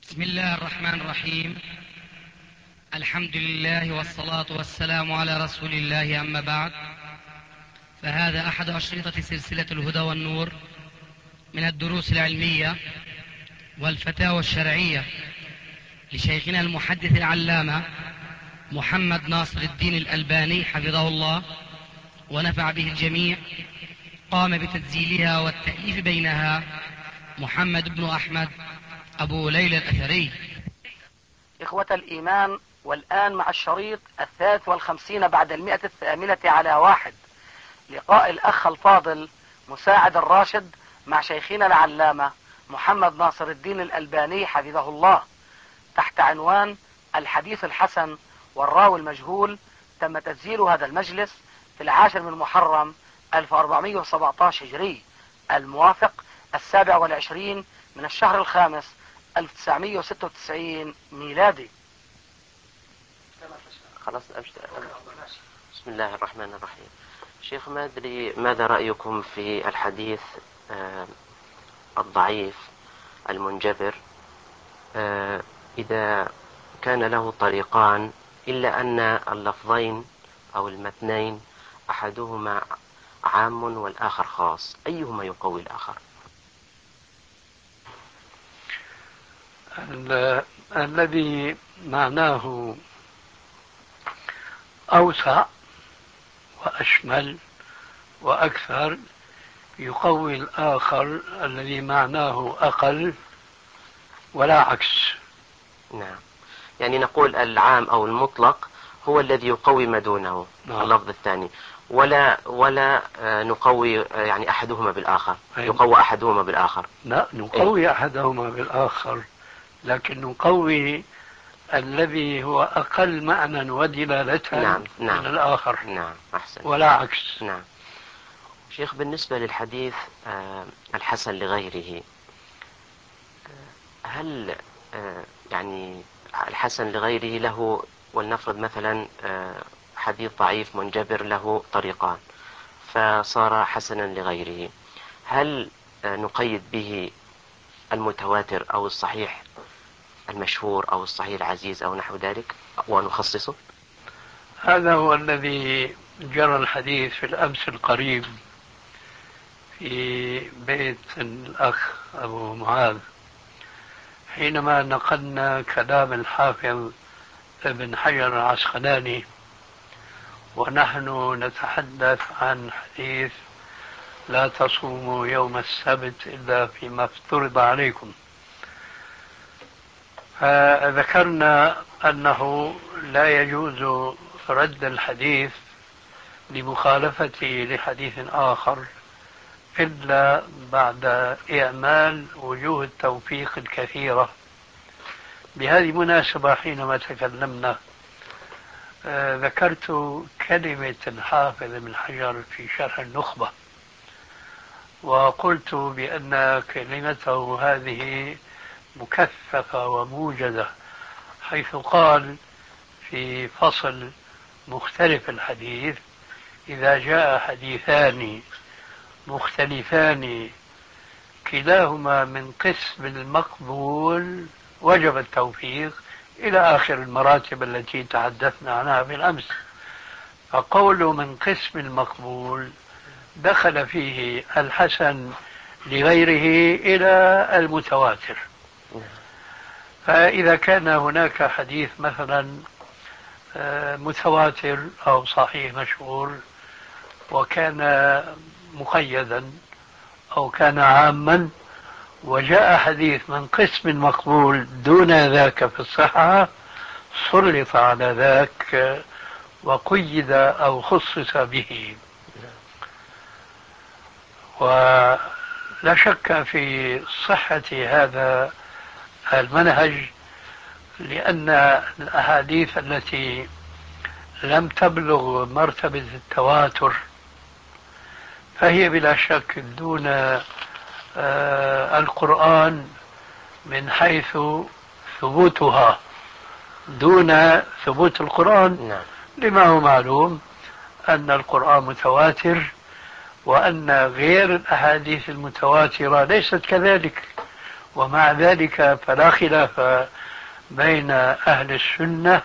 بسم الله الرحمن الرحيم. الحمد لله والصلاة والسلام على رسول الله، أما بعد، فهذا أحد أشرطة سلسلة الهدى والنور من الدروس العلمية والفتاوى الشرعية لشيخنا المحدث العلامة محمد ناصر الدين الألباني حفظه الله ونفع به الجميع. قام بتسجيلها والتأليف بينها محمد بن أحمد أبو ليلى الأثري. إخوة الإيمان، والآن مع الشريط 53 بعد 108 على 1، لقاء الأخ الفاضل مساعد الراشد مع شيخنا العلامة محمد ناصر الدين الألباني حفظه الله، تحت عنوان الحديث الحسن والراوي المجهول. تم تسجيل هذا المجلس في 10 من محرم 1417 هجري، الموافق 27 من الشهر الخامس 1996 ميلادي. خلاص بسم الله الرحمن الرحيم. شيخ، ما أدري ماذا رأيكم في الحديث الضعيف المنجبر إذا كان له طريقان إلا أن اللفظين أو المتنين أحدهما عام والآخر خاص، أيهما يقوي الآخر؟ الذي معناه أوسع وأشمل وأكثر يقوي الآخر الذي معناه أقل، ولا عكس. نعم، يعني نقول العام أو المطلق هو الذي يقوي ما دونه. نعم. اللفظ الثاني ولا نقوي يعني أحدهما بالآخر. يقوي أحدهما بالآخر. لا، نقوي أحدهما بالآخر، لكن نقوي الذي هو أقل معنى ودلالة نعم. من الآخر. نعم، أحسن. ولا عكس. نعم. شيخ، بالنسبة للحديث الحسن لغيره، هل يعني الحسن لغيره له، ولنفرض مثلا حديث ضعيف منجبر له طريقان فصار حسنا لغيره، هل نقيد به المتواتر أو الصحيح المشهور أو الصحيح العزيز أو نحو ذلك ونخصصه؟ هذا هو الذي جرى الحديث في الأمس القريب في بيت الأخ أبو معاذ، حينما نقلنا كلام الحافظ ابن حجر العسقلاني ونحن نتحدث عن حديث لا تصوموا يوم السبت إلا فيما افترض عليكم، فذكرنا أنه لا يجوز رد الحديث لمخالفته لحديث آخر إلا بعد إعمال وجوه التوفيق الكثيرة. بهذه المناسبة حينما تكلمنا ذكرت كلمة الحافظ ابن حجر في شرح النخبة، وقلت بأن كلمته هذه مكثفة وموجزة، حيث قال في فصل مختلف الحديث: إذا جاء حديثان مختلفان كلاهما من قسم المقبول وجب التوفيق، إلى آخر المراتب التي تحدثنا عنها بالأمس. فقوله من قسم المقبول دخل فيه الحسن لغيره إلى المتواتر. فإذا كان هناك حديث مثلا متواتر أو صحيح مشهور وكان مقيدا أو كان عاما، وجاء حديث من قسم مقبول دون ذاك في الصحة، سلط على ذاك وقيد أو خصص به. ولا شك في صحة هذا المنهج، لأن الأحاديث التي لم تبلغ مرتبة التواتر فهي بلا شك دون القرآن من حيث ثبوتها، دون ثبوت القرآن. لما هو معلوم أن القرآن متواتر، وأن غير الأحاديث المتواترة ليست كذلك، ومع ذلك فلا خلاف بين أهل السنة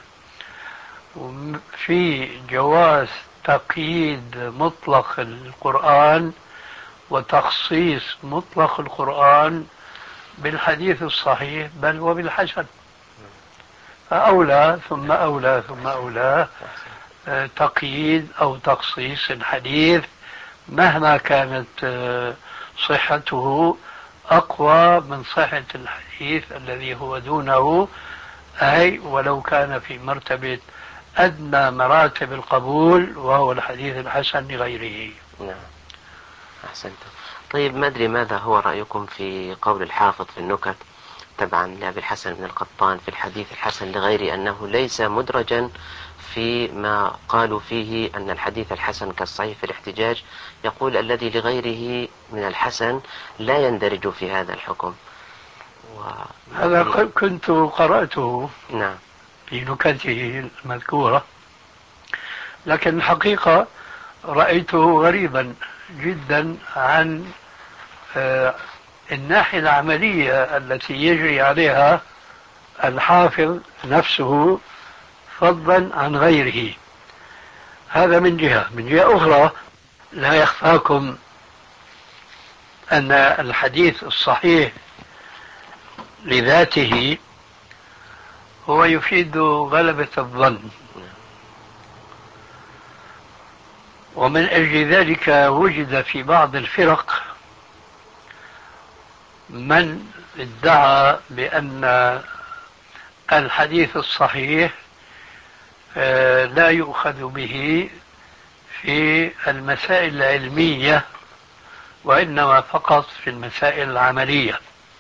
في جواز تقييد مطلق القرآن وتخصيص مطلق القرآن بالحديث الصحيح بل وبالحسن، فأولى ثم أولى ثم أولى تقييد أو تخصيص الحديث مهما كانت صحته أقوى من صحة الحديث الذي هو دونه، أي ولو كان في مرتبة أدنى مراتب القبول وهو الحديث الحسن لغيره. نعم أحسنت. طيب ما أدري ماذا هو رأيكم في قول الحافظ في النكت تبعا لأبي الحسن بن القطان في الحديث الحسن لغيره أنه ليس مدرجا فيما قالوا فيه أن الحديث الحسن كالصحيح في الاحتجاج، يقول الذي لغيره من الحسن لا يندرج في هذا الحكم. هذا كنت قرأته نعم في نكته المذكورة، لكن الحقيقة رأيته غريبا جدا عن الناحية العملية التي يجري عليها الحافظ نفسه فضلا عن غيره. هذا من جهة. من جهة أخرى لا يخفاكم أن الحديث الصحيح لذاته هو يفيد غلبة الظن، ومن أجل ذلك وجد في بعض الفرق من ادعى بأن الحديث الصحيح لا يؤخذ به في المسائل العلمية وإنما فقط في المسائل العملية.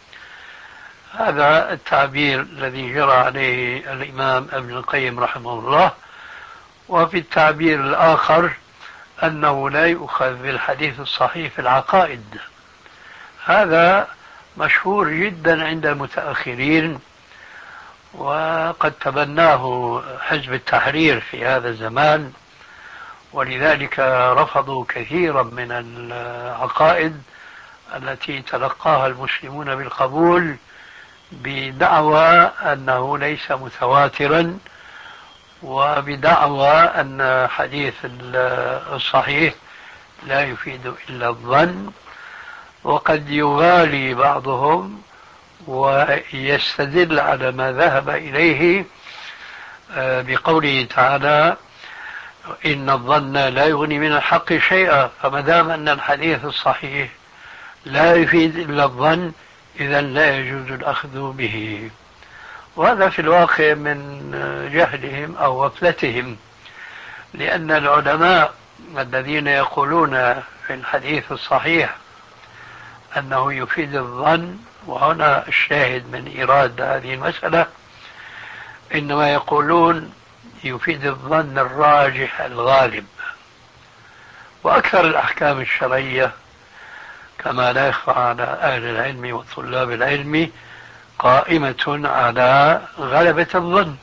هذا التعبير الذي جرى عليه الإمام ابن القيم رحمه الله. وفي التعبير الآخر أنه لا يؤخذ بالحديث الصحيح في العقائد. هذا مشهور جدا عند المتأخرين، وقد تبناه حزب التحرير في هذا الزمان، ولذلك رفضوا كثيرا من العقائد التي تلقاها المسلمون بالقبول بدعوى أنه ليس متواترا، وبدعوى أن حديث الصحيح لا يفيد إلا الظن. وقد يغالي بعضهم ويستدل على ما ذهب إليه بقوله تعالى إن الظن لا يغني من الحق شيئا، فما دام أن الحديث الصحيح لا يفيد إلا الظن إذا لا يجوز الأخذ به. وهذا في الواقع من جهلهم أو غفلتهم، لأن العلماء الذين يقولون في الحديث الصحيح أنه يفيد الظن، وهنا الشاهد من إيراد هذه المسألة، إنما يقولون يفيد الظن الراجح الغالب. وأكثر الأحكام الشرعية كما لا يخفى على أهل العلم وطلاب العلم قائمة على غلبة الظن.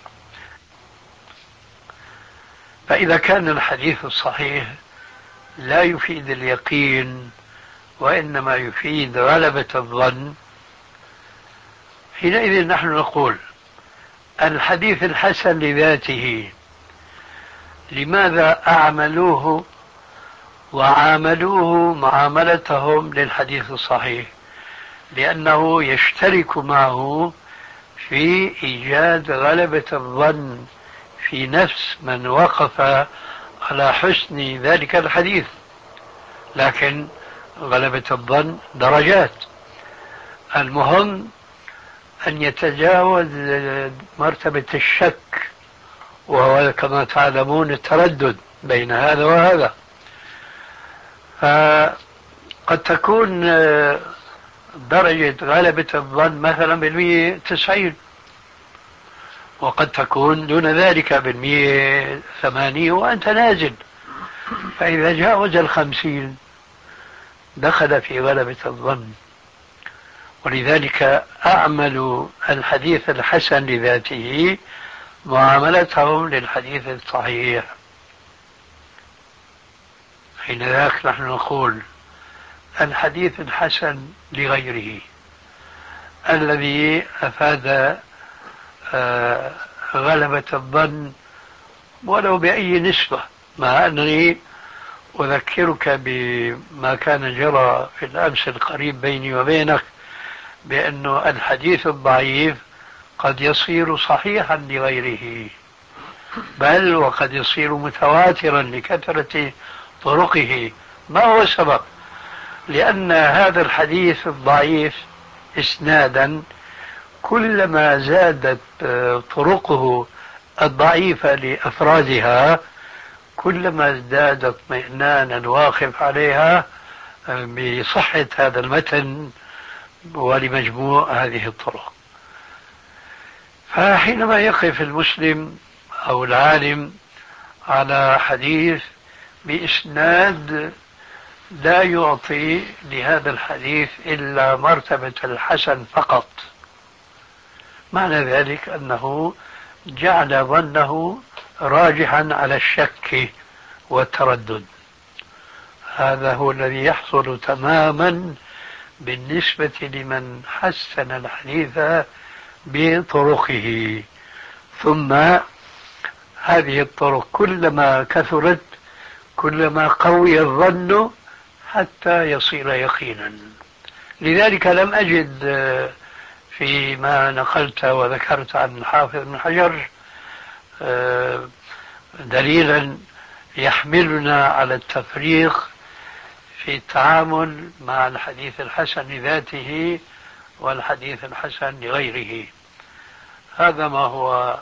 فإذا كان الحديث الصحيح لا يفيد اليقين وإنما يفيد غلبة الظن، حينئذ نحن نقول الحديث الحسن لذاته لماذا أعملوه وعاملوه معاملتهم للحديث الصحيح؟ لأنه يشترك معه في إيجاد غلبة الظن في نفس من وقف على حسن ذلك الحديث. لكن غلبة الظن درجات، المهم أن يتجاوز مرتبة الشك، وهو كما تعلمون التردد بين هذا وهذا. فقد تكون درجة غلبة الظن مثلا بالمية 90، وقد تكون دون ذلك بالمية 80 وأنت نازل. فإذا جاوز 50 دخل في غلبة الظن. ولذلك أعمل الحديث الحسن لذاته معاملتهم للحديث الصحيح. حين ذاك نحن نقول الحديث الحسن لغيره الذي أفاد غلبة الظن ولو بأي نسبة، مع أنني أذكرك بما كان جرى في الأمس القريب بيني وبينك، بأن الحديث الضعيف قد يصير صحيحا لغيره، بل وقد يصير متواترا لكثرة طرقه. ما هو السبب؟ لأن هذا الحديث الضعيف إسنادا كلما زادت طرقه الضعيفة لأفرادها كلما ازداد اطمئنانا الواقف عليها بصحة هذا المتن ولمجموع هذه الطرق. فحينما يقف المسلم أو العالم على حديث بإسناد لا يعطي لهذا الحديث إلا مرتبة الحسن فقط، معنى ذلك أنه جعل ظنه راجحا على الشك والتردد. هذا هو الذي يحصل تماما بالنسبة لمن حسن الحديث بطرقه. ثم هذه الطرق كلما كثرت كلما قوي الظن حتى يصير يقينا. لذلك لم أجد فيما نقلت وذكرت عن الحافظ بن حجر دليلا يحملنا على التفريق في التعامل مع الحديث الحسن لذاته والحديث الحسن لغيره. هذا ما هو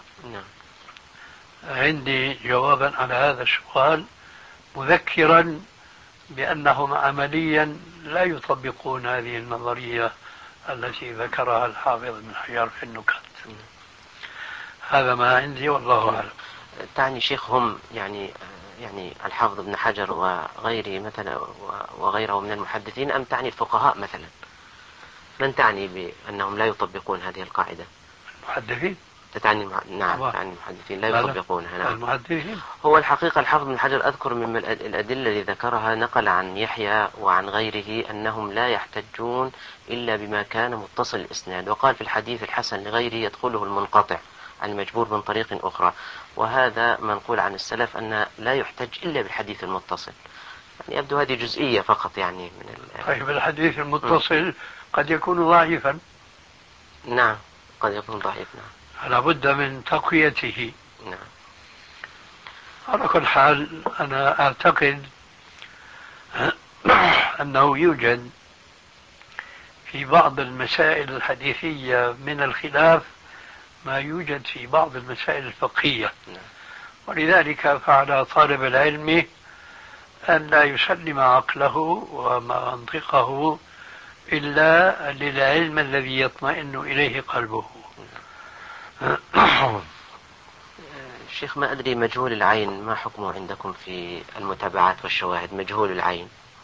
عندي جوابا على هذا السؤال، مذكرا بأنهم عمليا لا يطبقون هذه النظرية التي ذكرها الحافظ بن حجر في النكت. هذا ما عندي والله أعلم. تعني شيخ هم يعني الحافظ بن حجر وغيره مثلا وغيره من المحدثين، أم تعني الفقهاء مثلا؟ من تعني بأنهم لا يطبقون هذه القاعدة؟ المحدثين تعني نعم، تعني المحدثين لا يطبقونها. نعم. المحدثين. هو الحقيقة الحافظ بن حجر أذكر من الأدلة التي ذكرها نقل عن يحيى وعن غيره أنهم لا يحتجون إلا بما كان متصل الإسناد، وقال في الحديث الحسن لغيره يدخله المنقطع المجبور من طريق أخرى، وهذا منقول عن السلف أن لا يحتج إلا بالحديث المتصل. يعني يبدو هذه جزئية فقط يعني من طيب الحديث المتصل قد يكون ضعيفا. نعم قد يكون ضعيف. نعم لابد من تقويته. نعم. على كل حال أنا أعتقد أنه يوجد في بعض المسائل الحديثية من الخلاف ما يوجد في بعض المسائل الفقهية، ولذلك فعلى طالب العلم أن لا يسلم عقله ومنطقه إلا للعلم الذي يطمئن إليه قلبه. شيخ ما أدري مجهول العين ما حكمه عندكم في المتابعات والشواهد؟ مجهول العين.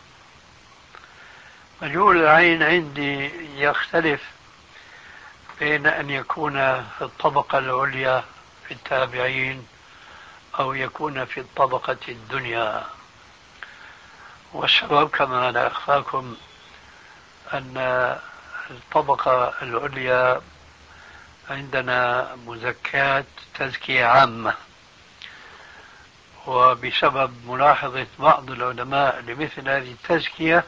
مجهول العين عندي يختلف بين أن يكون في الطبقة العليا في التابعين أو يكون في الطبقة الدنيا. والسبب كما لا أخفاكم أن الطبقة العليا عندنا مزكاة تزكية عامة، وبسبب ملاحظة بعض العلماء لمثل هذه التزكية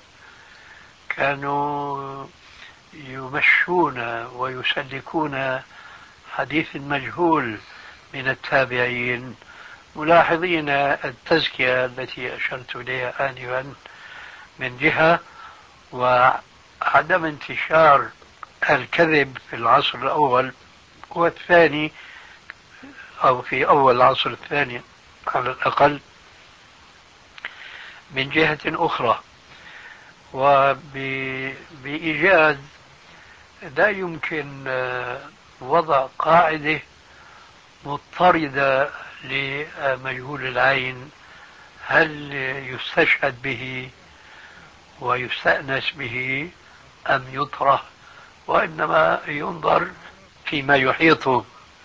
كانوا يمشون ويسلكون حديث المجهول من التابعين، ملاحظين التزكية التي أشرت إليها آنفا من جهة، وعدم انتشار الكذب في العصر الأول والثاني أو في أول العصر الثاني على الأقل من جهة أخرى، وبإيجاد لا يمكن وضع قاعدة مضطردة لمجهول العين هل يستشهد به ويستأنس به أم يطرح، وإنما ينظر فيما يحيط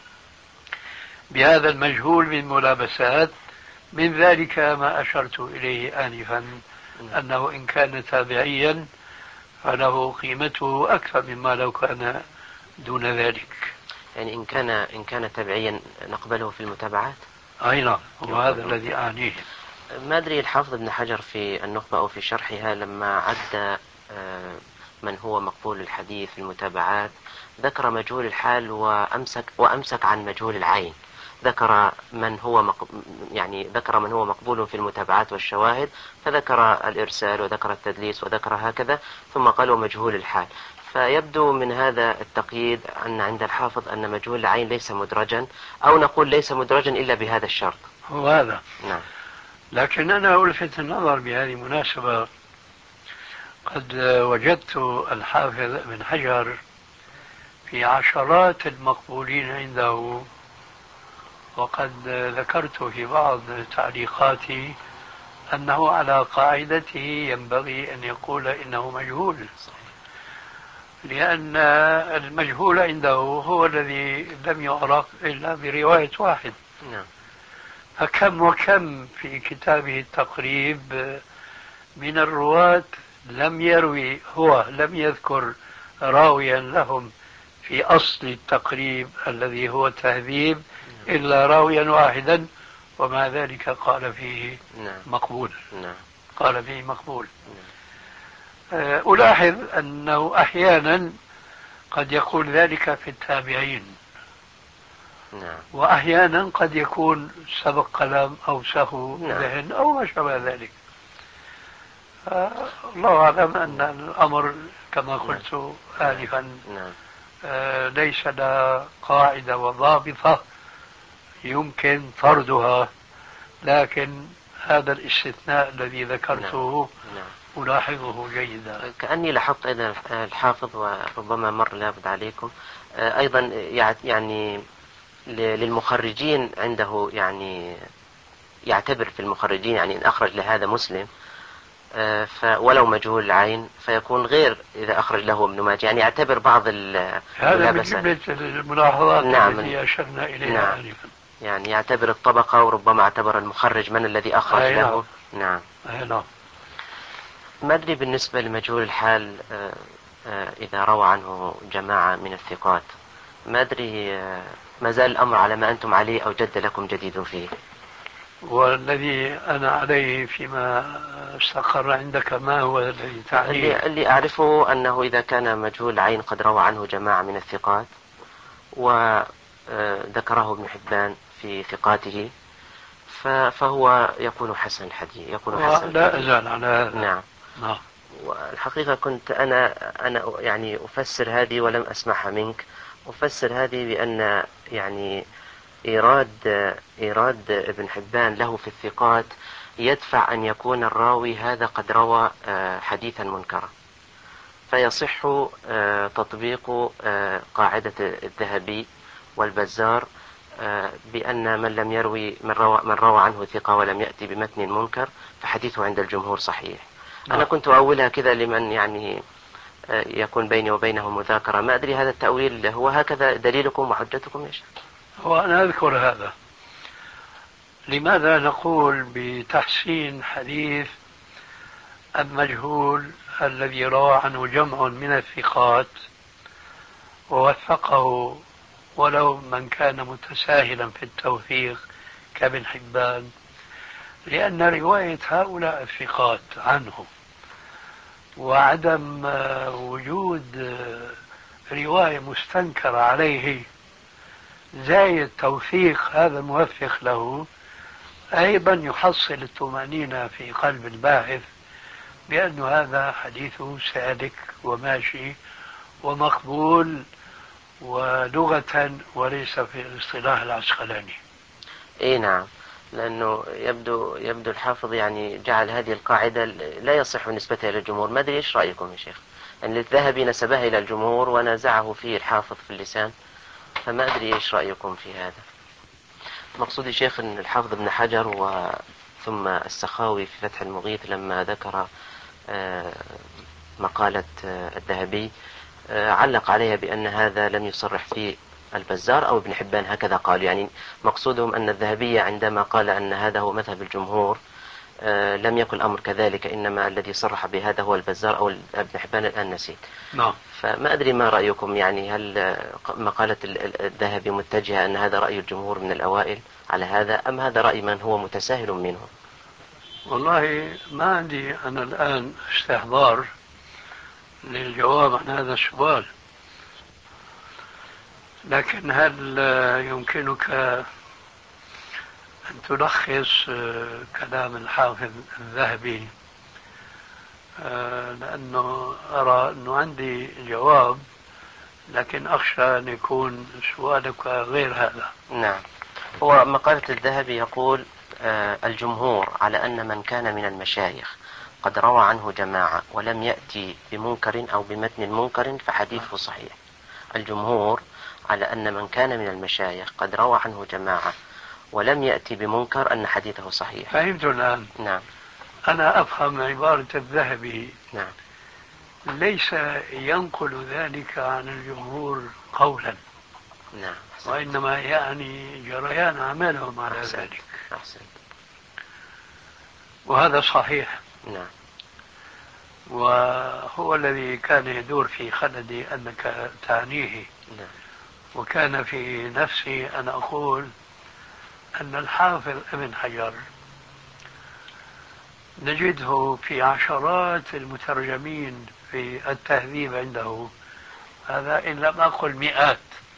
بهذا المجهول من ملابسات. من ذلك ما أشرت إليه آنفا أنه إن كان تابعيا فله قيمته أكثر مما لو كان دون ذلك. يعني إن كان تبعيا نقبله في المتابعات. أي نعم، وهذا الذي أعنيه. ما أدري الحافظ ابن حجر في النخبة أو في شرحها لما عد من هو مقبول الحديث في المتابعات ذكر مجهول الحال وأمسك عن مجهول العين. ذكر من هو مقبول في المتابعات والشواهد، فذكر الإرسال وذكر التدليس وذكر هكذا، ثم قالوا مجهول الحال. فيبدو من هذا التقييد أن عند الحافظ أن مجهول العين ليس مدرجا، أو نقول ليس مدرجا إلا بهذا الشرط. هو هذا. نعم. لكن أنا ألفت النظر بهذه المناسبة، قد وجدت الحافظ ابن حجر في عشرات المقبولين عنده، وقد ذكرت في بعض تعليقاتي أنه على قاعدته ينبغي أن يقول إنه مجهول، لأن المجهول عنده هو الذي لم يعرف إلا برواية واحد. نعم. فكم وكم في كتابه التقريب من الرواة لم يذكر راويا لهم في أصل التقريب الذي هو التهذيب إلا راويا واحدا، ومع ذلك قال فيه مقبول. قال فيه مقبول. ألاحظ أنه أحيانا قد يقول ذلك في التابعين، وأحيانا قد يكون سبق كلام أو سهو ذهن أو ما شابه ذلك. الله أعلم أن الأمر كما قلت آنفا ليس له قاعدة وضابطة يمكن طردها، لكن هذا الاستثناء الذي ذكرته ألاحظه جيدا. كأني لاحظت أيضا الحافظ، وربما مر لابد عليكم أيضا، يعني للمخرجين عنده، يعني يعتبر في المخرجين، يعني إن أخرج لهذا مسلم ولو مجهول العين فيكون غير إذا أخرج له ابن ماجه، يعني يعتبر بعض هذا من جملة الملاحظات التي أشرنا إليها آنفا. يعني يعتبر الطبقة، وربما اعتبر المخرج من الذي أخرج له. نعم. ما أدري بالنسبة لمجهول الحال إذا روى عنه جماعة من الثقات، ما أدري ما زال الأمر على ما أنتم عليه أو جد لكم جديد فيه؟ والذي أنا عليه فيما استقر عندك ما هو الذي تعنيه؟ اللي أعرفه أنه إذا كان مجهول العين قد روى عنه جماعة من الثقات وذكره ابن حبان في ثقاته فهو يكون حسن الحديث، لا أزال على هذا. نعم. والحقيقة كنت أنا يعني أفسر هذه ولم أسمعها منك. أفسر هذه بأن يعني إيراد ابن حبان له في الثقات يدفع أن يكون الراوي هذا قد روى حديثا منكرا، فيصح تطبيق قاعدة الذهبي والبزار بأن من لم يروي من روى عنه ثقة ولم يأتي بمتن منكر فحديثه عند الجمهور صحيح. أنا كنت أولها كذا لمن يعني يكون بيني وبينه مذاكرة. ما أدري هذا التأويل هو هكذا دليلكم وحجتكم يا شيخ؟ وأنا أذكر هذا. لماذا نقول بتحسين حديث المجهول الذي روى عنه جمع من الثقات ووثقه ولو من كان متساهلا في التوثيق كابن حبان؟ لأن رواية هؤلاء الثقات عنه وعدم وجود رواية مستنكرة عليه زائد توثيق هذا الموثق له أيضا يحصل الطمأنينة في قلب الباحث بأن هذا حديثه سالك وماشي ومقبول ولغة وليس في الاصطلاح العسقلاني. اي نعم، لأنه يبدو الحافظ يعني جعل هذه القاعدة لا يصح نسبتها إلى الجمهور. ما أدري إيش رأيكم يا شيخ؟ يعني الذهبي نسبها إلى الجمهور ونازعه فيه الحافظ في اللسان، فما أدري إيش رأيكم في هذا؟ مقصودي شيخ أن الحافظ ابن حجر ثم السخاوي في فتح المغيث لما ذكر مقالة الذهبي علق عليها بأن هذا لم يصرح فيه البزار أو ابن حبان، هكذا قال. يعني مقصودهم أن الذهبية عندما قال أن هذا هو مذهب الجمهور لم يكن الأمر كذلك، إنما الذي صرح بهذا هو البزار أو ابن حبان، الآن نسيت. فما أدري ما رأيكم، يعني هل مقالة الذهبي متجهة أن هذا رأي الجمهور من الأوائل على هذا، أم هذا رأي من هو متساهل منهم؟ والله ما عندي أنا الآن استحضار للجواب عن هذا السؤال، لكن هل يمكنك أن تلخص كلام الحافظ الذهبي؟ لأنه أرى أنه عندي جواب، لكن أخشى أن يكون سؤالك غير هذا. نعم، هو مقالة الذهبي يقول الجمهور على أن من كان من المشايخ قد روى عنه جماعة ولم يأتي بمنكر أو بمتن منكر فحديثه صحيح. الجمهور على أن من كان من المشايخ قد روى عنه جماعة ولم يأتي بمنكر أن حديثه صحيح. فهمت الآن. نعم. أنا أفهم عبارة الذهبي. نعم. ليس ينقل ذلك عن الجمهور قولا. نعم. وإنما يعني جريان عملهم على ذلك. أحسن. وهذا صحيح. نعم. وهو الذي كان يدور في خلدي أنك تعنيه. نعم. وكان في نفسي أن أقول أن الحافظ ابن حجر نجده في عشرات المترجمين في التهذيب عنده، هذا إن لم أقل مئات،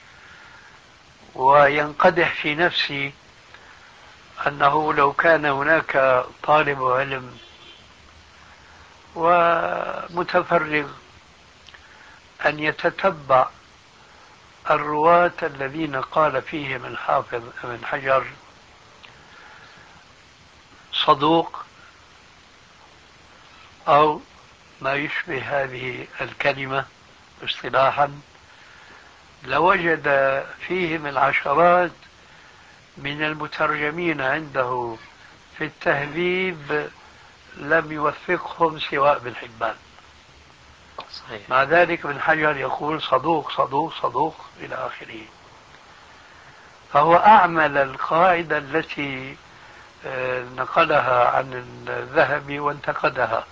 وينقدح في نفسي أنه لو كان هناك طالب علم ومتفرغ أن يتتبع الرواة الذين قال فيهم الحافظ ابن حجر صدوق أو ما يشبه هذه الكلمة اصطلاحا، لوجد فيهم العشرات من المترجمين عنده في التهذيب لم يوثقهم سواء ابن حبان. صحيح. مع ذلك ابن حجر يقول صدوق صدوق صدوق إلى آخره. فهو أعمل القاعدة التي نقلها عن الذهبي وانتقدها.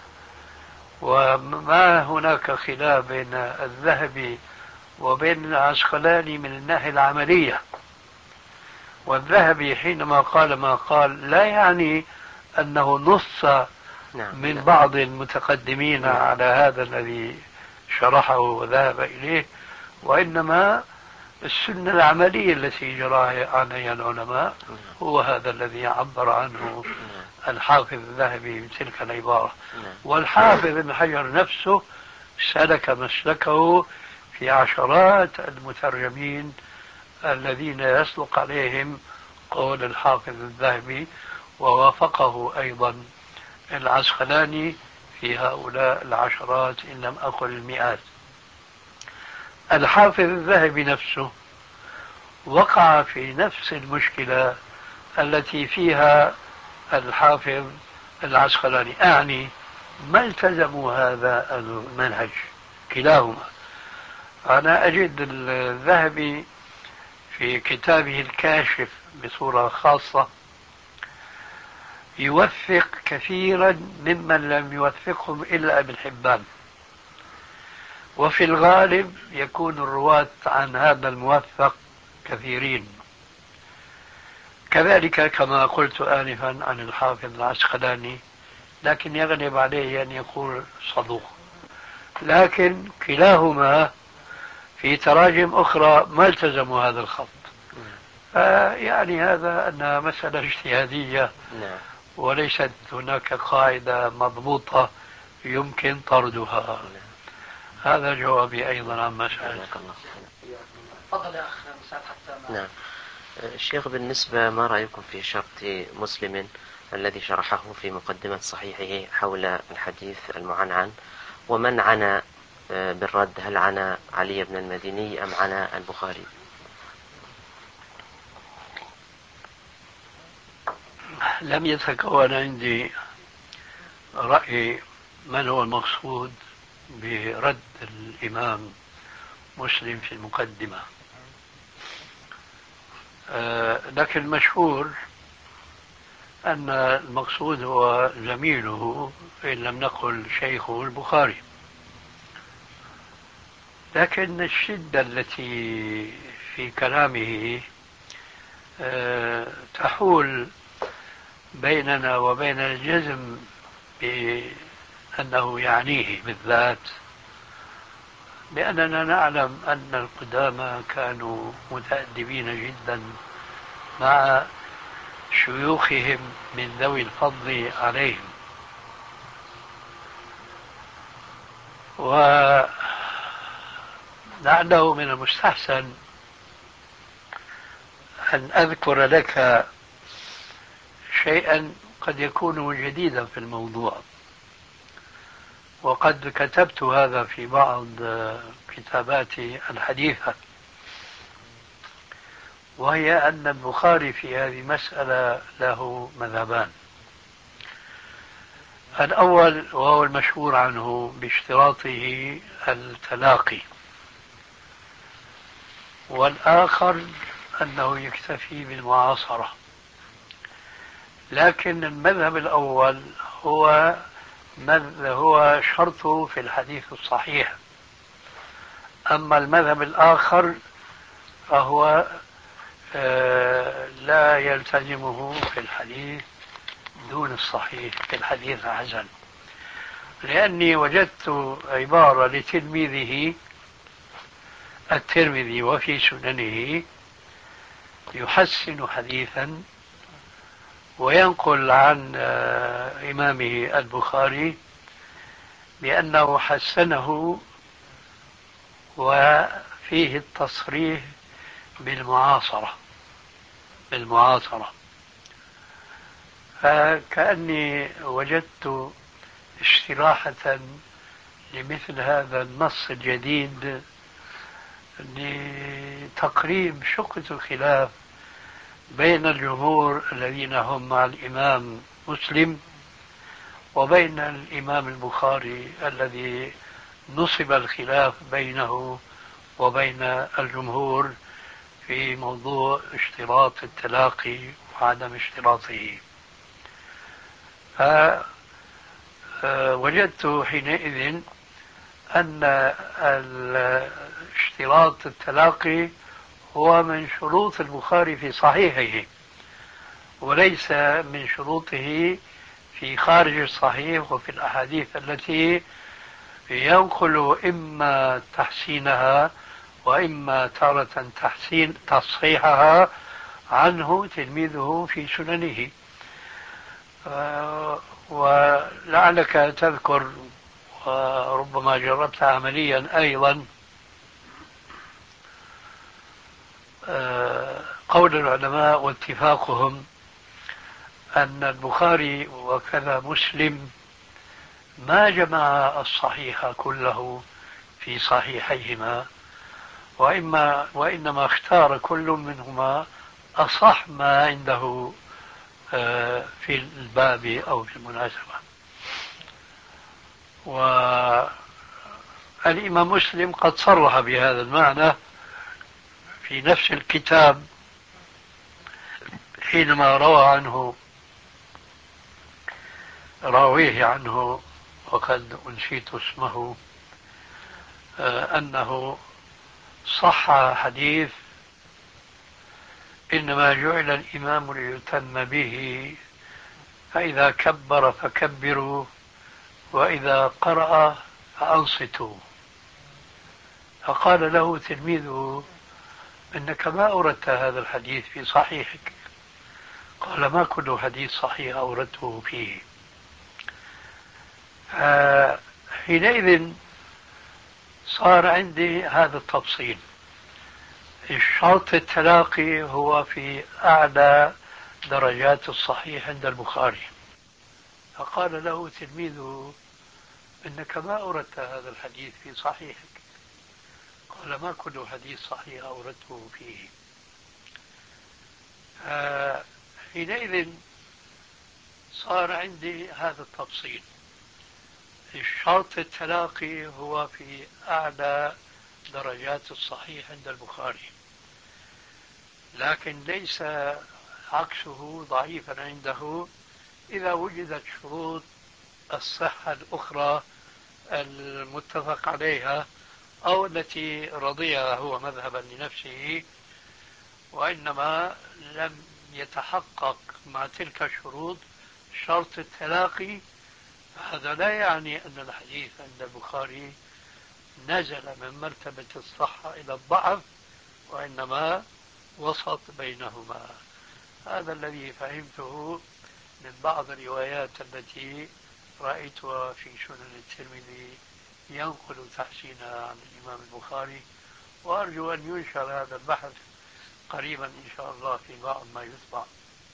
وما هناك خلاف بين الذهبي وبين العسقلاني من الناحية العملية. والذهبي حينما قال ما قال لا يعني أنه نص من بعض المتقدمين على هذا الذي شرحه وذهب إليه، وإنما السنة العملية التي جرى عليها العلماء هو هذا الذي عبر عنه الحافظ الذهبي بتلك العبارة. والحافظ ابن حجر نفسه سلك مسلكه في عشرات المترجمين الذين يسلق عليهم قول الحافظ الذهبي، ووافقه أيضا العسقلاني في هؤلاء العشرات إن لم أقل المئات. الحافظ الذهبي نفسه وقع في نفس المشكلة التي فيها الحافظ العسقلاني، أعني ما التزموا هذا المنهج كلاهما. أنا أجد الذهبي في كتابه الكاشف بصورة خاصة يوثق كثيرا ممن لم يوثقهم إلا ابن حبان، وفي الغالب يكون الرواة عن هذا الموثق كثيرين. كذلك كما قلت آنفا عن الحافظ العسقلاني، لكن يغلب عليه أن يقول صدوق. لكن كلاهما في تراجم أخرى ما التزموا هذا الخط. يعني هذا أنها مسألة اجتهادية وليست هناك قاعدة مضبوطة يمكن طردها. هذا جوابي أيضا عن مسألة. تفضل يا أخ مساعد حتى. نعم. الشيخ، بالنسبة ما رأيكم في شرط مسلم الذي شرحه في مقدمة صحيحه حول الحديث المعنعن، ومن عنا بالرد، هل عنا علي بن المديني أم عنا البخاري؟ لم يتكون عندي رأي من هو المقصود برد الإمام مسلم في المقدمة، لكن المشهور أن المقصود هو زميله إن لم نقل شيخه البخاري. لكن الشدة التي في كلامه تحول بيننا وبين الجزم بأنه يعنيه بالذات، لأننا نعلم أن القدامى كانوا متأدبين جدا مع شيوخهم من ذوي الفضل عليهم. ولعله من المستحسن أن أذكر لك شيئا قد يكون جديدا في الموضوع، وقد كتبت هذا في بعض كتاباتي الحديثة، وهي أن البخاري في هذه المسألة له مذهبان. الأول وهو المشهور عنه باشتراطه التلاقي، والآخر أنه يكتفي بالمعاصرة. لكن المذهب الأول هو شرطه في الحديث الصحيح، أما المذهب الآخر فهو لا يلتزمه في الحديث دون الصحيح في الحديث الحسن. لأني وجدت عبارة لتلميذه الترمذي وفي سننه يحسن حديثا وينقل عن إمامه البخاري بأنه حسنه وفيه التصريح بالمعاصرة. فكأني وجدت استراحة لمثل هذا النص الجديد لتقريب شقة الخلاف بين الجمهور الذين هم مع الإمام مسلم وبين الإمام البخاري الذي نصب الخلاف بينه وبين الجمهور في موضوع اشتراط التلاقي وعدم اشتراطه. فوجدت حينئذ أن اشتراط التلاقي هو من شروط البخاري في صحيحه، وليس من شروطه في خارج الصحيح وفي الأحاديث التي ينقل إما تحسينها وإما تارة تصحيحها عنه تلميذه في سننه. ولعلك تذكر وربما جربت عمليا أيضا قول العلماء واتفاقهم أن البخاري وكذا مسلم ما جمع الصحيح كله في صحيحيهما، وإنما اختار كل منهما أصح ما عنده في الباب أو في المناسبة. والإمام مسلم قد صرح بهذا المعنى في نفس الكتاب حينما روى عنه راويه عنه وقد أنسيت اسمه أنه صح حديث إنما جعل الإمام ليتم به فإذا كبر فكبروا وإذا قرأ فأنصتوا. فقال له تلميذه إنك ما أوردت هذا الحديث في صحيحك. قال ما كل حديث صحيح أوردته فيه. حينئذ صار عندي هذا التفصيل. الشرط التلاقي هو في أعلى درجات الصحيح عند البخاري. فقال له تلميذه إنك ما أوردت هذا الحديث في صحيحك. قال ما كل حديث صحيح أوردته فيه. حينئذ صار عندي هذا التفصيل. الشرط التلاقي هو في أعلى درجات الصحيح عند البخاري، لكن ليس عكسه ضعيفا عنده إذا وجدت شروط الصحة الأخرى المتفق عليها أو التي رضيها هو مذهبا لنفسه، وإنما لم يتحقق مع تلك الشروط شرط التلاقي، هذا لا يعني أن الحديث عند البخاري نزل من مرتبة الصحة إلى الضعف، وإنما وسط بينهما. هذا الذي فهمته من بعض الروايات التي رأيتها في سنن الترمذي ينقل تحسينها عن الإمام البخاري، وأرجو أن ينشر هذا البحث قريبا إن شاء الله في بعض ما يطبع.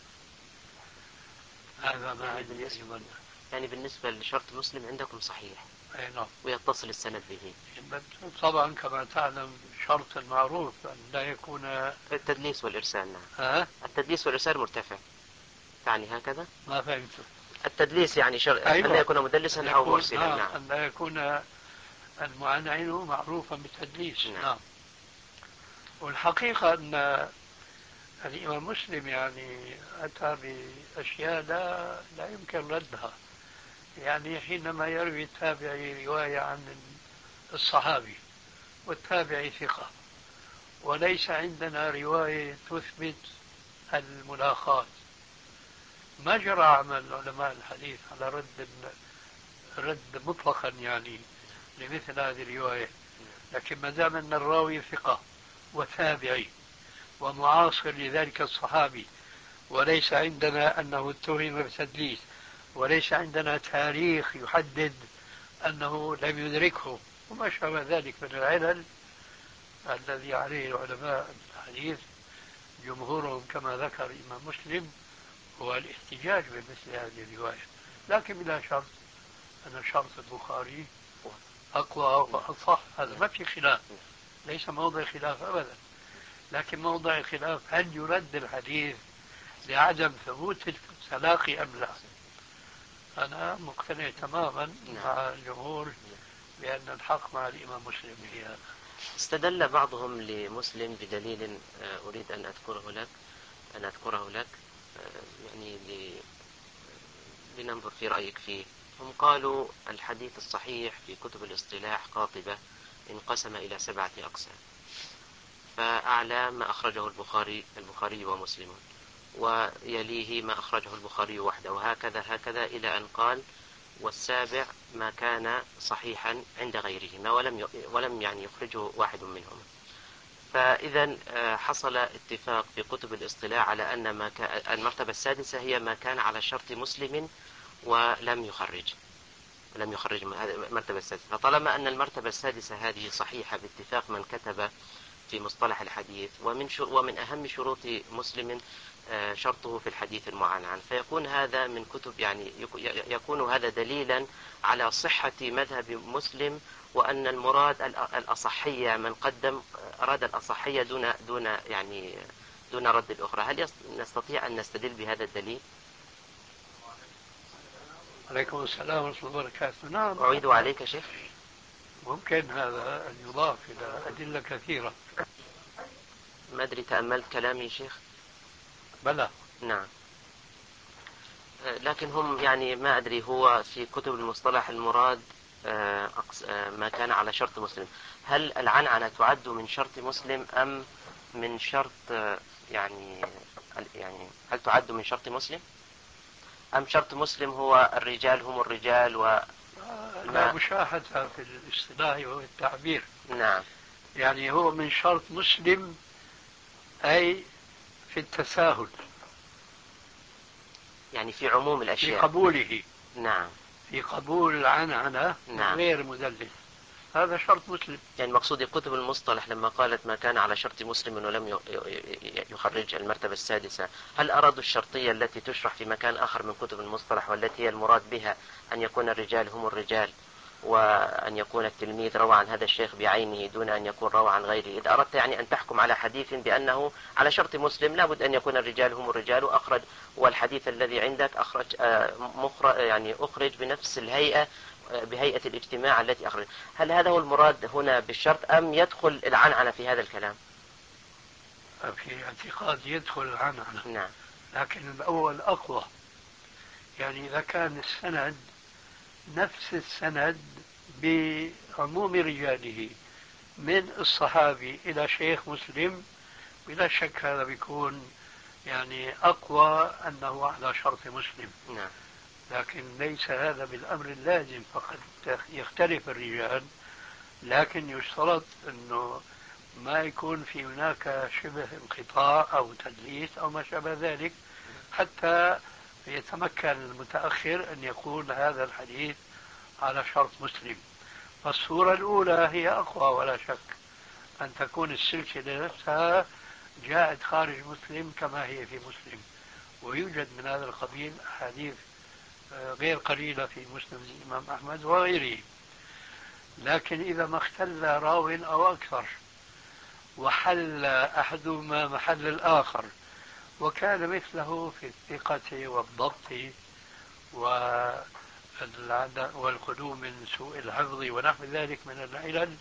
هذا ما عندي أيضا. يعني بالنسبة لشرط مسلم عندكم صحيح، أي نعم، ويتصل السند به. طبعا كما تعلم شرط معروف أن لا يكون التدليس والإرسال. نعم. التدليس والإرسال مرتفع، يعني هكذا. ما فهمت. التدليس يعني أيوة. أن لا يكون مدلسا أو مرسلا. نعم. أن لا يكون المعنعن معروفا بالتدليس. نعم. والحقيقة أن الإمام مسلم يعني أتى بأشياء لا يمكن ردها. يعني حينما يروي التابعي رواية عن الصحابي والتابعي ثقة، وليس عندنا رواية تثبت الملاقات، ما جرى عمل علماء الحديث على رد مطلقا يعني لمثل هذه الرواية. لكن ما دام أن الراوي ثقة وتابعي ومعاصر لذلك الصحابي، وليس عندنا أنه اتهم بالتدليس، وليس عندنا تاريخ يحدد أنه لم يدركه وما شابه ذلك من العلل الذي عليه العلماء الحديث جمهورهم كما ذكر الإمام مسلم هو الاحتجاج بمثل هذه الرواية. لكن بلا شرط أن شرط البخاري أقوى وأصح، هذا ما في خلاف، ليس موضع خلاف أبدا. لكن موضع الخلاف هل يرد الحديث لعدم ثبوت التلاقي أم لا. أنا مقتنع تماما مع الجمهور بأن الحق مع الإمام مسلم في هذا. استدل بعضهم لمسلم بدليل أريد أن أذكره لك يعني لننظر في رأيك فيه. هم قالوا الحديث الصحيح في كتب الاصطلاح قاطبة انقسم إلى 7 أقسام، فأعلى ما أخرجه البخاري ومسلم، ويليه ما أخرجه البخاري وحده، وهكذا إلى أن قال والسابع ما كان صحيحا عند غيرهما ولم يعني يخرجه واحد منهما. فإذا حصل اتفاق في كتب الاصطلاح على أن المرتبة السادسة هي ما كان على شرط مسلم ولم يخرج المرتبة السادسة. فطالما أن المرتبة السادسة هذه صحيحة باتفاق من كتب في مصطلح الحديث، ومن أهم شروط مسلم شرطه في الحديث المعنعن، فيكون هذا من كتب يعني يكون هذا دليلا على صحة مذهب مسلم، وأن المراد الأصحية، من قدم أراد الأصحية دون رد الأخرى. هل نستطيع أن نستدل بهذا الدليل؟ عليكم السلام ورحمة الله وبركاته. نعم، أعيد عليك شيخ. ممكن هذا أن يضاف إلى أدلة كثيرة. ما أدري تأملت كلامي شيخ؟ بلى. نعم. لكن هم يعني ما أدري، هو في كتب المصطلح المراد ما كان على شرط مسلم. هل العنعنة تعد من شرط مسلم أم من شرط يعني هل تعد من شرط مسلم أم شرط مسلم هو الرجال هم الرجال لا مشاهدة في الاصطلاح والتعبير. نعم. يعني هو من شرط مسلم أي في التساهل، يعني في عموم الأشياء، في قبوله. نعم. في قبول العنعنة نعم. غير مدلس، هذا شرط مسلم. يعني مقصود كتب المصطلح لما قالت ما كان على شرط مسلم ولم يخرج المرتبة السادسة، هل أرادوا الشرطية التي تشرح في مكان آخر من كتب المصطلح، والتي هي المراد بها أن يكون الرجال هم الرجال، وأن يكون التلميذ روى عن هذا الشيخ بعينه دون أن يكون روى عن غيره؟ إذا أردت يعني أن تحكم على حديث بأنه على شرط مسلم لابد أن يكون الرجال هم الرجال، وأخرج والحديث الذي عندك أخرج بنفس الهيئة، بهيئة الاجتماع التي أخرج، هل هذا هو المراد هنا بالشرط أم يدخل العنعنة في هذا الكلام؟ في اعتقاد يدخل العنعنة. نعم. لكن الأول أقوى. يعني إذا كان السند نفس السند بعموم رجاله من الصحابي إلى شيخ مسلم بلا شك هذا بيكون يعني أقوى أنه على شرط مسلم. نعم. لكن ليس هذا بالأمر اللازم، فقد يختلف الرجال، لكن يشترط أنه ما يكون في هناك شبه انقطاع أو تدليس أو ما شابه ذلك، حتى يتمكن المتأخر أن يقول هذا الحديث على شرط مسلم. فالصورة الأولى هي أقوى ولا شك، أن تكون السلسلة نفسها جاءت خارج مسلم كما هي في مسلم، ويوجد من هذا القبيل أحاديث غير قليلة في مسلم الإمام أحمد وغيره. لكن إذا ما اختل راو أو أكثر وحل أحدهما محل الآخر وكان مثله في الثقة والضبط والخلو من سوء الحفظ ونحو ذلك من العلل،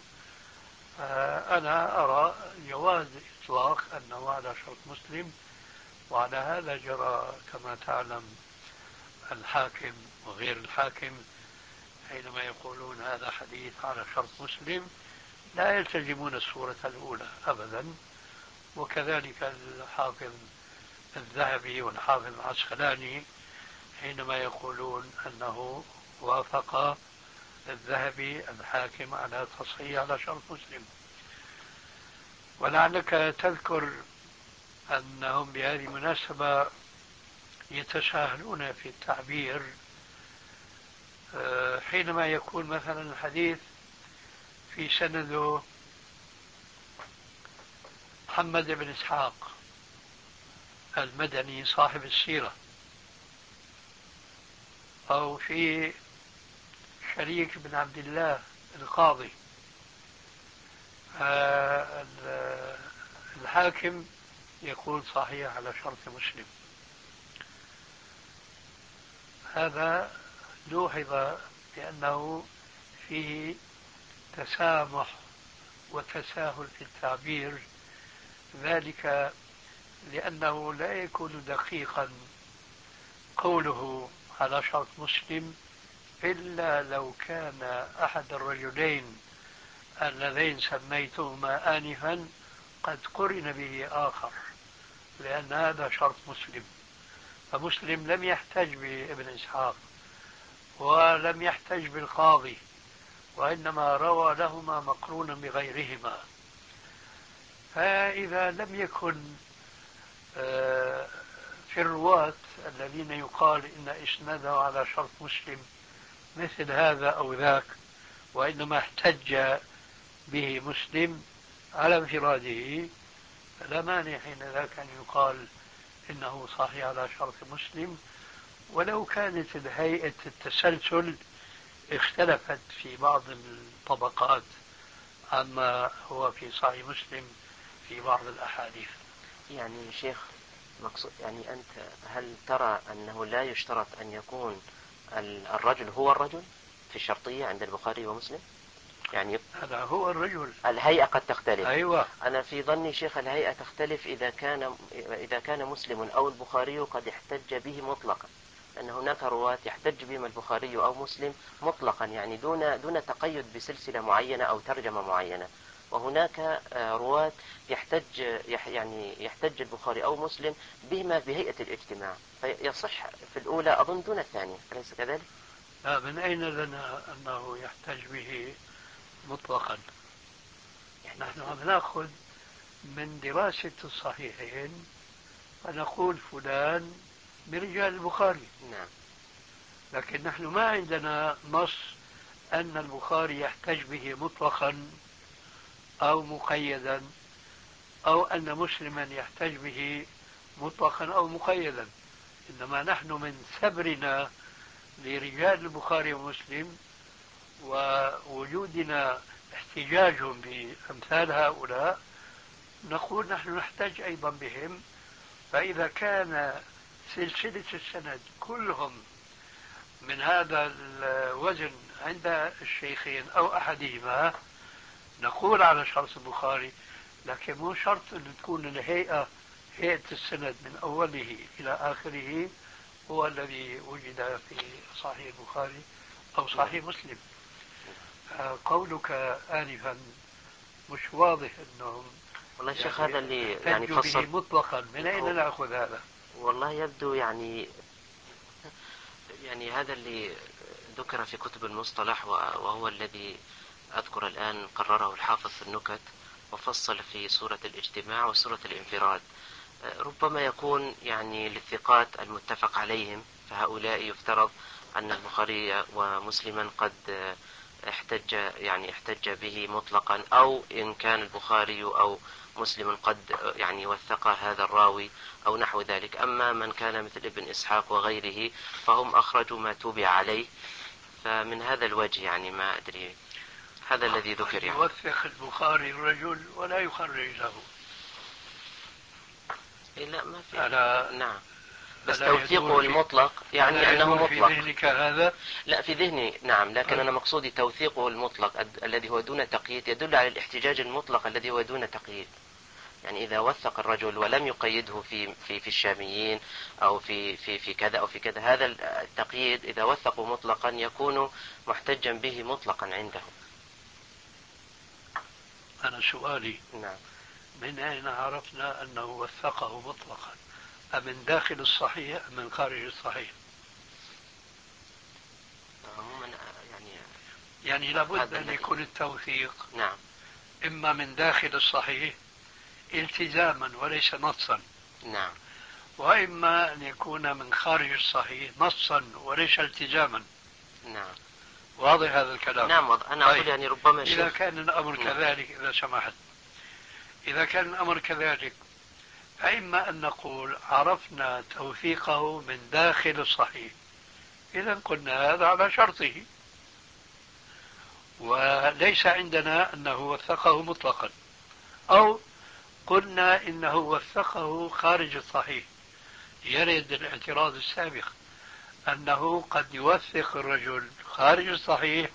أنا أرى جواز إطلاق أنه على شرط مسلم. وعلى هذا جرى كما تعلم الحاكم وغير الحاكم، حينما يقولون هذا حديث على شرط مسلم لا يلتزمون الصورة الأولى أبدا. وكذلك الحافظ الذهبي والحافظ العسقلاني حينما يقولون أنه وافق الذهبي الحاكم على تصحيح على شرط مسلم. ولعلك تذكر أنهم بهذه المناسبة يتساهلون في التعبير حينما يكون مثلا الحديث في سنده محمد بن إسحاق المدني صاحب السيرة، أو في شريك بن عبد الله القاضي، الحاكم يقول صحيح على شرط مسلم. هذا لوحظ بأنه فيه تسامح وتساهل في التعبير، ذلك لأنه لا يكون دقيقا قوله على شرط مسلم إلا لو كان أحد الرجلين اللذين سميتهما آنفا قد قرن به آخر، لأن هذا شرط مسلم. فمسلم لم يحتج بابن إسحاق ولم يحتج بالقاضي، وإنما روى لهما مقرونا بغيرهما. فإذا لم يكن في الرواة الذين يقال إن إسناده على شرط مسلم مثل هذا أو ذاك، وإنما احتج به مسلم على انفراده، فلا مانع حين ذاك أن يقال إنه صحيح على شرط مسلم، ولو كانت هيئة التسلسل اختلفت في بعض الطبقات عما هو في صحيح مسلم في بعض الأحاديث. يعني شيخ مقصود، يعني أنت هل ترى أنه لا يشترط أن يكون الرجل هو الرجل في الشرطية عند البخاري ومسلم؟ يعني هذا هو الرجل، الهيئة قد تختلف. أيوة. أنا في ظني شيخ الهيئة تختلف إذا كان مسلم أو البخاري قد احتج به مطلقا، أن هناك رواة يحتج بهم البخاري أو مسلم مطلقا، يعني دون تقيد بسلسلة معينة أو ترجمة معينة، وهناك رواة يحتج البخاري أو مسلم بهما بهيئة الاجتماع، فيصح في الأولى أظن دون الثانية، أليس كذلك؟ لا، من أين لنا أنه يحتج به مطلقا؟ نحن عم نأخذ من دراسة الصحيحين فنقول فلان من رجال البخاري. نعم. لكن نحن ما عندنا نص أن البخاري يحتج به مطلقا أو مقيدا، أو أن مسلما يحتج به مطلقا أو مقيدا. إنما نحن من سبرنا لرجال البخاري ومسلم ووجودنا احتجاجهم بأمثال هؤلاء نقول نحن نحتاج أيضا بهم. فإذا كان سلسلة السند كلهم من هذا الوزن عند الشيخين أو أحدهما نقول على شرط البخاري، لكن مو شرط أن تكون الهيئة هيئة السند من أوله إلى آخره هو الذي وجد في صحيح البخاري أو صحيح مسلم. قولك آنفا مش واضح أنهم والله شيخ هذا اللي يعني احتجوا فصل به مطلقا. من أين نأخذ هذا؟ والله يبدو يعني هذا اللي ذكر في كتب المصطلح، وهو الذي أذكر الآن قرره الحافظ في النكت وفصل في سورة الاجتماع وسورة الانفراد. ربما يكون يعني للثقات المتفق عليهم، فهؤلاء يفترض أن البخاري ومسلما قد احتج به مطلقا، أو إن كان البخاري أو مسلم قد يعني وثق هذا الراوي أو نحو ذلك. أما من كان مثل ابن إسحاق وغيره فهم أخرجوا ما توبع عليه، فمن هذا الوجه يعني ما أدري، هذا الذي ذكر يعني. يوثق البخاري الرجل ولا يخرج له. لا ما في. نعم، بس ألا توثيقه المطلق يعني أنه مطلق. في ذهنك هذا؟ لا في ذهني نعم، لكن أنا مقصودي توثيقه المطلق الذي هو دون تقييد يدل على الاحتجاج المطلق الذي هو دون تقييد. يعني إذا وثق الرجل ولم يقيده في الشاميين أو في كذا أو في كذا، هذا التقييد إذا وثقوا مطلقا يكون محتجا به مطلقا عندهم. أنا سؤالي نعم، من أين عرفنا أنه وثقه مطلقا؟ أمن داخل الصحيح أم من خارج الصحيح؟ عموما يعني لابد أن يكون التوثيق نعم إما من داخل الصحيح التزاما وليس نصا، نعم، وإما أن يكون من خارج الصحيح نصا وليس التزاما. نعم، واضح هذا الكلام؟ نعم أنا أقول يعني ربما إذا كان الأمر نعم. كذلك إذا سمحت، إذا كان الأمر كذلك فإما أن نقول عرفنا توثيقه من داخل الصحيح، إذا قلنا هذا على شرطه، وليس عندنا أنه وثقه مطلقا، أو قلنا إنه وثقه خارج الصحيح. يرد الاعتراض السابق أنه قد يوثق الرجل خارج الصحيح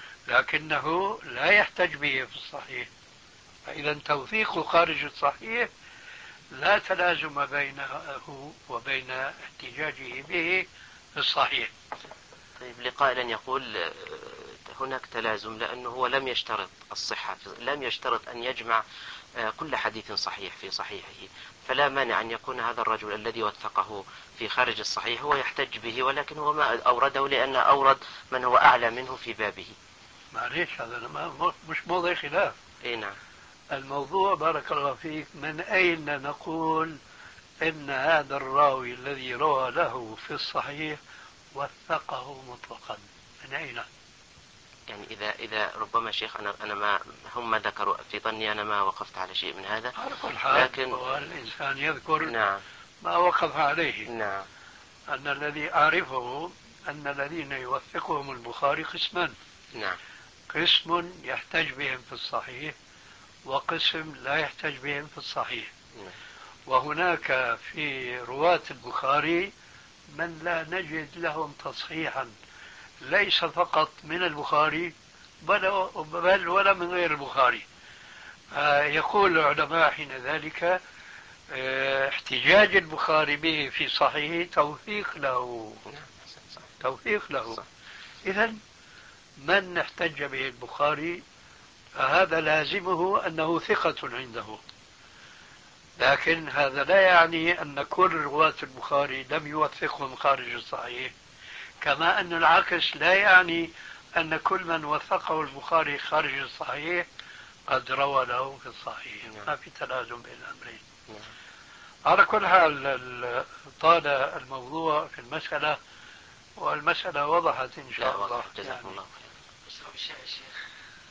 لكنه لا يحتج به في الصحيح، فإذا توثيقه خارج الصحيح لا تلازم بينه وبين احتجاجه به في الصحيح. طيب لقائل يقول هناك تلازم، لأنه هو لم يشترط الصحة، لم يشترط أن يجمع كل حديث صحيح في صحيحه، فلا مانع أن يكون هذا الرجل الذي وثقه في خارج الصحيح هو يحتج به، ولكن هو ما أورده لأن أورد من هو أعلى منه في بابه. معليش هذا مش موضع خلاف. اي نعم. الموضوع بارك الله فيك من أين نقول إن هذا الراوي الذي روى له في الصحيح وثقه مطلقا؟ من أين؟ يعني إذا ربما شيخ أنا ما هم ذكروا في ظني، أنا ما وقفت على شيء من هذا. على كل حال لكن هو الإنسان يذكر نعم ما وقف عليه. نعم. أن الذي أعرفه أن الذين يوثقهم البخاري قسمان. نعم. قسم يحتج بهم في الصحيح، وقسم لا يحتج بهم في الصحيح. نعم. وهناك في رواة البخاري من لا نجد لهم تصحيحا ليس فقط من البخاري بل ولا من غير البخاري. يقول العلماء حين ذلك احتجاج البخاري به في صحيحه توثيق له. توثيق له. إذن من احتج به البخاري فهذا لازمه أنه ثقة عنده، لكن هذا لا يعني أن كل رواة البخاري لم يوثقهم خارج الصحيح، كما أن العكس لا يعني أن كل من وثقه البخاري خارج الصحيح قد روى له في الصحيح. ما في تلازم بين الأمرين. على كل حال طال الموضوع في المسألة، والمسألة وضحت إن شاء الله. جزاكم الله خير. شيخ